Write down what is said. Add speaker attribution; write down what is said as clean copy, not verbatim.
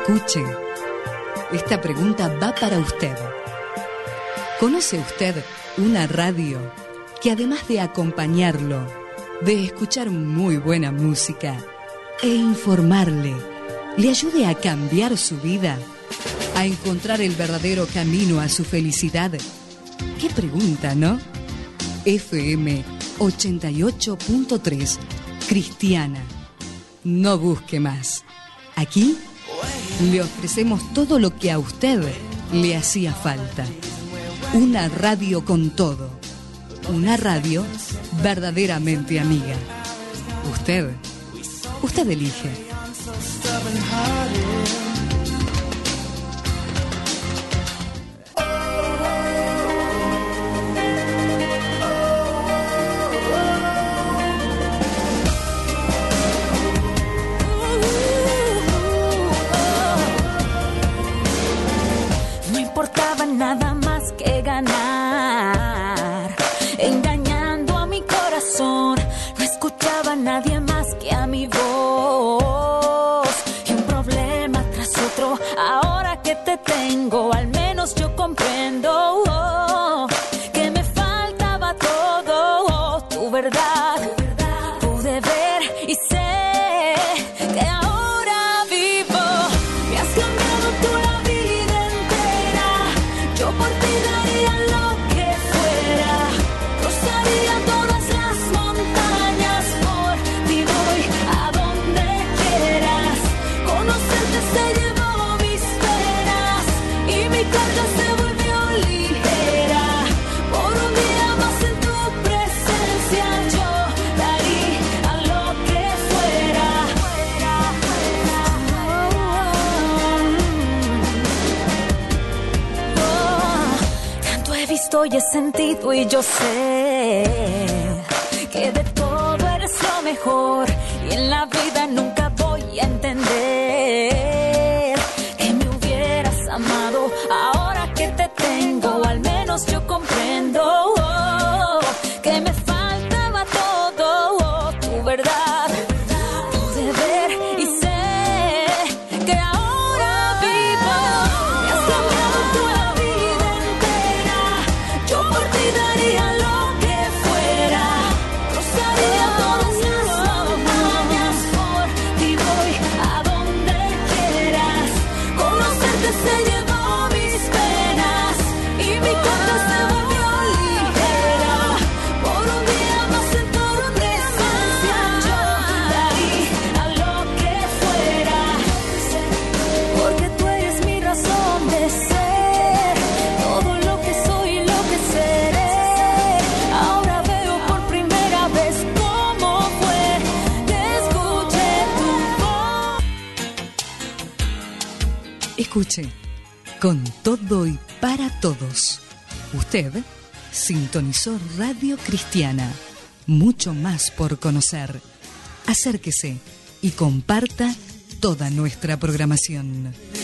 Speaker 1: Escuche, esta pregunta va para usted. ¿Conoce usted una radio que además de acompañarlo, de escuchar muy buena música e informarle, le ayude a cambiar su vida, a encontrar el verdadero camino a su felicidad? ¿Qué pregunta, no? FM 88.3, Cristiana. No busque más. Aquí le ofrecemos todo lo que a usted le hacía falta. Una radio con todo. Una radio verdaderamente amiga. Usted elige.
Speaker 2: No importaba nada más que ganar, engañando a mi corazón. No escuchaba a nadie más que a mi voz. Y un problema tras otro. Ahora que te tengo, al menos yo comprendo que me faltaba todo. Tu verdad pude ver y sé que ahora vivo. Me has cambiado tú la vida entera. Yo por ti daría lo que fuera. Cruzaría todas las montañas. Por ti voy a donde quieras. Conocerte se llevó mis penas y mi carga se volvió ligera. Por un día más en tu presencia yo daría a lo que fuera. Tanto he visto y he sentido y yo sé que de todo eres lo mejor. Y en la vida nunca voy a entender que me hubieras amado. Ahora que te tengo, al menos yo comprendo que me faltaba todo. Tu verdad pude ver y sé que ahora vivo. Me has cambiado tú la vida entera. Yo por ti daría lo que fuera. Cruzaría todas las montañas. Por ti voy a donde quieras. Conocerte se llevó mis penas y mi carga se volvió ligera. Por un día más en tu presencia yo daría a lo que fuera. Porque tú eres mi razón de ser. Todo lo que soy y lo que seré. Ahora veo por primera vez cómo fue que escuché tu voz.
Speaker 1: Escuche, con todo y para todos. Usted sintonizó Radio Cristiana. Mucho más por conocer. Acérquese y comparta toda nuestra programación.